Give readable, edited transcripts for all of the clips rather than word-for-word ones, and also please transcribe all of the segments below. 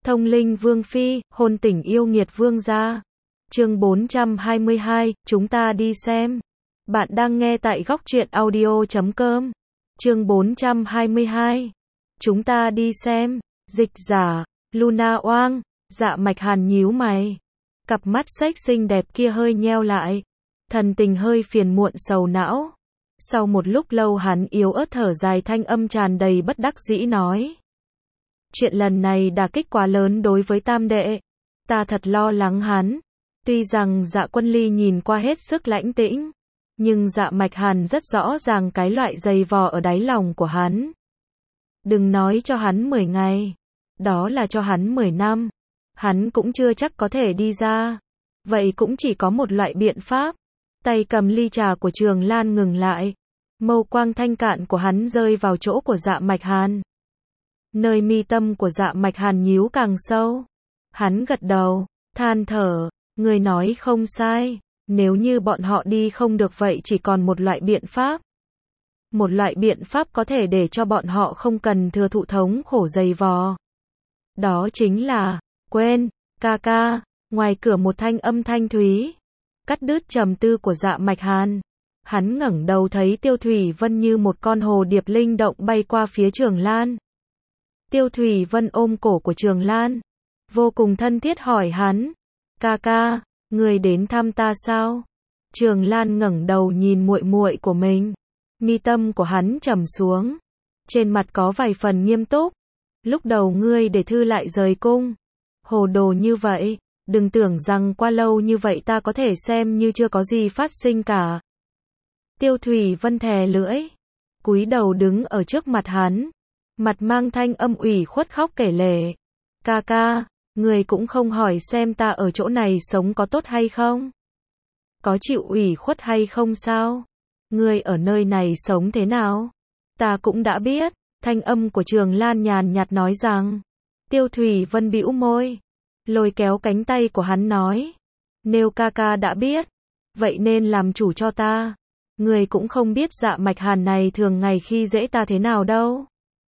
Thông linh vương phi, hôn tình yêu nghiệt vương gia. Chương 422, chúng ta đi xem. Bạn đang nghe tại góc truyện audio.com. Chương 422. Chúng ta đi xem. Dịch giả, Luna Oang. Dạ Mạch Hàn nhíu mày. Cặp mắt sách xinh đẹp kia hơi nheo lại. Thần tình hơi phiền muộn sầu não. Sau một lúc lâu hắn yếu ớt thở dài, thanh âm tràn đầy bất đắc dĩ nói. Chuyện lần này đả kích quá lớn đối với tam đệ. Ta thật lo lắng hắn. Tuy rằng Dạ Quân Ly nhìn qua hết sức lãnh tĩnh, nhưng Dạ Mạch Hàn rất rõ ràng cái loại dày vò ở đáy lòng của hắn. Đừng nói cho hắn 10 ngày, đó là cho hắn 10 năm. Hắn cũng chưa chắc có thể đi ra. Vậy cũng chỉ có một loại biện pháp. Tay cầm ly trà của Trường Lan ngừng lại. Mâu quang thanh cạn của hắn rơi vào chỗ của Dạ Mạch Hàn. Nơi mi tâm của Dạ Mạch Hàn nhíu càng sâu. Hắn gật đầu, than thở, người nói không sai. Nếu như bọn họ đi không được vậy chỉ còn một loại biện pháp. Một loại biện pháp có thể để cho bọn họ không cần thừa thụ thống khổ dày vò. Đó chính là, quên, ca ca. Ngoài cửa một thanh âm thanh thúy cắt đứt trầm tư của Dạ Mạch Hàn. Hắn ngẩng đầu thấy Tiêu Thủy Vân như một con hồ điệp linh động bay qua phía Trường Lan. Tiêu Thủy Vân ôm cổ của Trường Lan, vô cùng thân thiết hỏi hắn, ca ca, người đến thăm ta sao? Trường Lan ngẩng đầu nhìn muội muội của mình, mi tâm của hắn trầm xuống, trên mặt có vài phần nghiêm túc. Lúc đầu ngươi để Thư lại rời cung, hồ đồ như vậy, đừng tưởng rằng qua lâu như vậy ta có thể xem như chưa có gì phát sinh cả. Tiêu Thủy Vân thè lưỡi, cúi đầu đứng ở trước mặt hắn, mặt mang thanh âm ủy khuất khóc kể lể. Ca ca, người cũng không hỏi xem ta ở chỗ này sống có tốt hay không? Có chịu ủy khuất hay không sao? Người ở nơi này sống thế nào? Ta cũng đã biết. Thanh âm của Trường Lan nhàn nhạt nói rằng. Tiêu Thủy Vân bĩu môi, lôi kéo cánh tay của hắn nói. Nếu ca ca đã biết, vậy nên làm chủ cho ta. Người cũng không biết Dạ Mạch Hàn này thường ngày khi dễ ta thế nào đâu.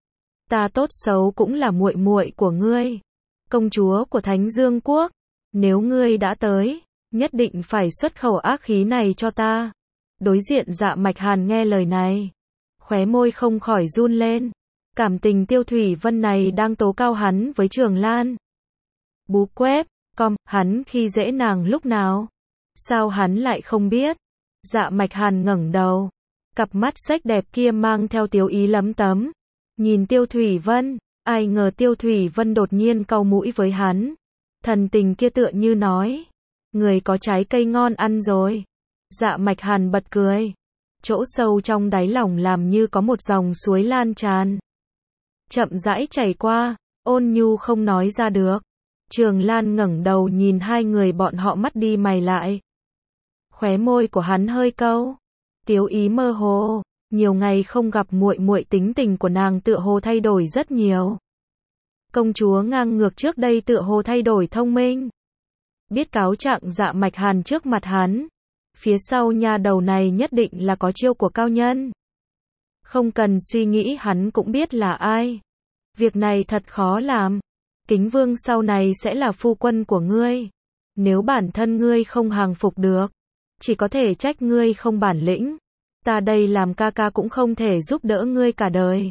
Ta tốt xấu cũng là muội muội của ngươi, công chúa của Thánh Dương Quốc. Nếu ngươi đã tới, nhất định phải xuất khẩu ác khí này cho ta. Đối diện Dạ Mạch Hàn nghe lời này, khóe môi không khỏi run lên. Cảm tình Tiêu Thủy Vân này đang tố cao hắn với Trường Lan. Bú quép, hắn khi dễ nàng lúc nào? Sao hắn lại không biết? Dạ Mạch Hàn ngẩng đầu, cặp mắt xếch đẹp kia mang theo tiếu ý lấm tấm. Nhìn Tiêu Thủy Vân, ai ngờ Tiêu Thủy Vân đột nhiên cau mũi với hắn. Thần tình kia tựa như nói, người có trái cây ngon ăn rồi. Dạ Mạch Hàn bật cười. Chỗ sâu trong đáy lòng làm như có một dòng suối lan tràn, chậm rãi chảy qua, ôn nhu không nói ra được. Trường Lan ngẩng đầu nhìn hai người bọn họ mắt đi mày lại. Khóe môi của hắn hơi cau, tiếu ý mơ hồ. Nhiều ngày không gặp muội muội, tính tình của nàng tựa hồ thay đổi rất nhiều. Công chúa ngang ngược trước đây tựa hồ thay đổi thông minh, biết cáo trạng Dạ Mạch Hàn trước mặt hắn. Phía sau nha đầu này nhất định là có chiêu của cao nhân. Không cần suy nghĩ hắn cũng biết là ai. Việc này thật khó làm. Kính Vương sau này sẽ là phu quân của ngươi. Nếu bản thân ngươi không hàng phục được, chỉ có thể trách ngươi không bản lĩnh. Ta đây làm ca ca cũng không thể giúp đỡ ngươi cả đời.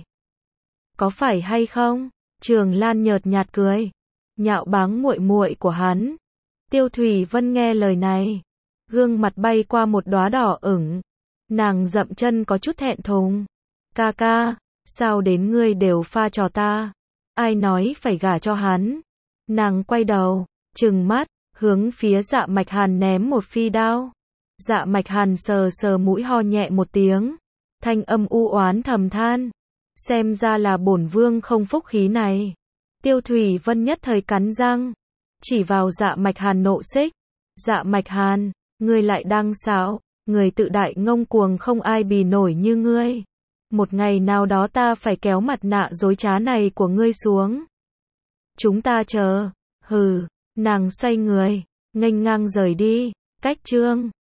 Có phải hay không? Trường Lan nhợt nhạt cười, nhạo báng muội muội của hắn. Tiêu Thủy Vân nghe lời này, gương mặt bay qua một đóa đỏ ửng. Nàng dậm chân có chút thẹn thùng. Ca ca, sao đến ngươi đều pha trò ta? Ai nói phải gả cho hắn? Nàng quay đầu, trừng mắt, hướng phía Dạ Mạch Hàn ném một phi đao. Dạ Mạch Hàn sờ sờ mũi ho nhẹ một tiếng, thanh âm u oán thầm than. Xem ra là bổn vương không phúc khí này. Tiêu Thủy Vân nhất thời cắn răng, chỉ vào Dạ Mạch Hàn nộ xích. Dạ Mạch Hàn, ngươi lại đang xạo, người tự đại ngông cuồng không ai bì nổi như ngươi. Một ngày nào đó ta phải kéo mặt nạ dối trá này của ngươi xuống. Chúng ta chờ. Hừ, nàng xoay người, nghênh ngang rời đi. Cách chương